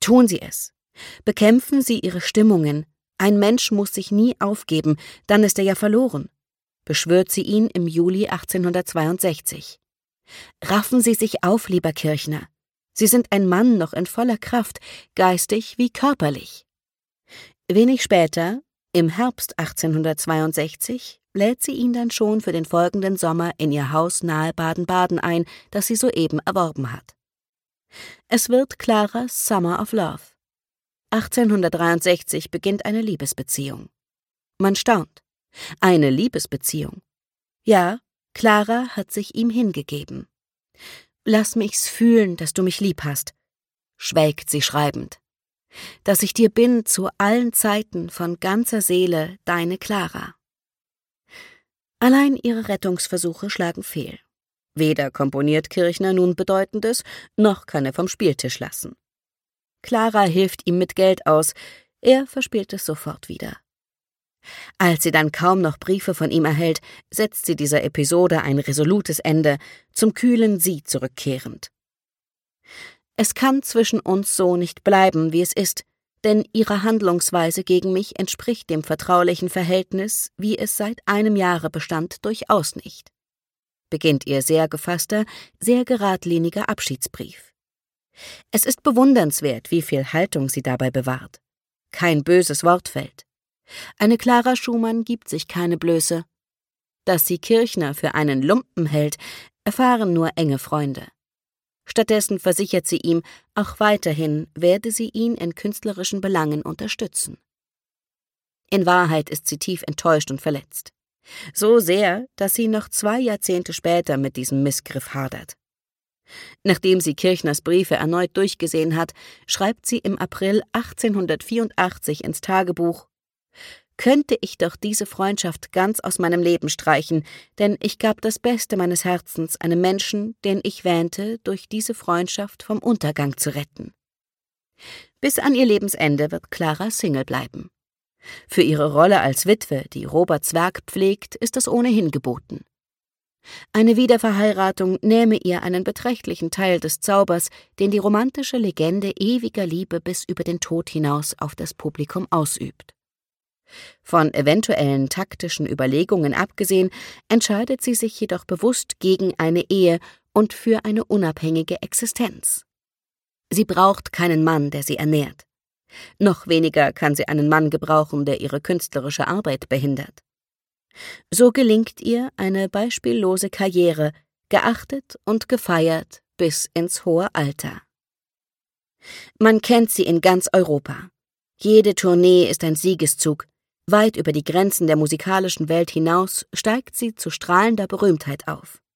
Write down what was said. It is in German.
Tun Sie es. Bekämpfen Sie Ihre Stimmungen. Ein Mensch muss sich nie aufgeben, dann ist er ja verloren, beschwört sie ihn im Juli 1862. Raffen Sie sich auf, lieber Kirchner. Sie sind ein Mann noch in voller Kraft, geistig wie körperlich. Wenig später, im Herbst 1862, lädt sie ihn dann schon für den folgenden Sommer in ihr Haus nahe Baden-Baden ein, das sie soeben erworben hat. Es wird Claras Summer of Love. 1863 beginnt eine Liebesbeziehung. Man staunt. Eine Liebesbeziehung. Ja, Clara hat sich ihm hingegeben. »Lass mich's fühlen, dass du mich lieb hast«, schwelgt sie schreibend. »Dass ich dir bin zu allen Zeiten von ganzer Seele deine Clara.« Allein ihre Rettungsversuche schlagen fehl. Weder komponiert Kirchner nun Bedeutendes, noch kann er vom Spieltisch lassen. Clara hilft ihm mit Geld aus, er verspielt es sofort wieder. Als sie dann kaum noch Briefe von ihm erhält, setzt sie dieser Episode ein resolutes Ende, zum kühlen Sie zurückkehrend. »Es kann zwischen uns so nicht bleiben, wie es ist, denn Ihre Handlungsweise gegen mich entspricht dem vertraulichen Verhältnis, wie es seit einem Jahre bestand, durchaus nicht«, beginnt ihr sehr gefasster, sehr geradliniger Abschiedsbrief. Es ist bewundernswert, wie viel Haltung sie dabei bewahrt. Kein böses Wort fällt. Eine Clara Schumann gibt sich keine Blöße. Dass sie Kirchner für einen Lumpen hält, erfahren nur enge Freunde. Stattdessen versichert sie ihm, auch weiterhin werde sie ihn in künstlerischen Belangen unterstützen. In Wahrheit ist sie tief enttäuscht und verletzt. So sehr, dass sie noch 2 Jahrzehnte später mit diesem Missgriff hadert. Nachdem sie Kirchners Briefe erneut durchgesehen hat, schreibt sie im April 1884 ins Tagebuch: »Könnte ich doch diese Freundschaft ganz aus meinem Leben streichen, denn ich gab das Beste meines Herzens einem Menschen, den ich wähnte, durch diese Freundschaft vom Untergang zu retten.« Bis an ihr Lebensende wird Clara Single bleiben. Für ihre Rolle als Witwe, die Roberts Werk pflegt, ist es ohnehin geboten. Eine Wiederverheiratung nähme ihr einen beträchtlichen Teil des Zaubers, den die romantische Legende ewiger Liebe bis über den Tod hinaus auf das Publikum ausübt. Von eventuellen taktischen Überlegungen abgesehen, entscheidet sie sich jedoch bewusst gegen eine Ehe und für eine unabhängige Existenz. Sie braucht keinen Mann, der sie ernährt. Noch weniger kann sie einen Mann gebrauchen, der ihre künstlerische Arbeit behindert. So gelingt ihr eine beispiellose Karriere, geachtet und gefeiert bis ins hohe Alter. Man kennt sie in ganz Europa. Jede Tournee ist ein Siegeszug. Weit über die Grenzen der musikalischen Welt hinaus steigt sie zu strahlender Berühmtheit auf.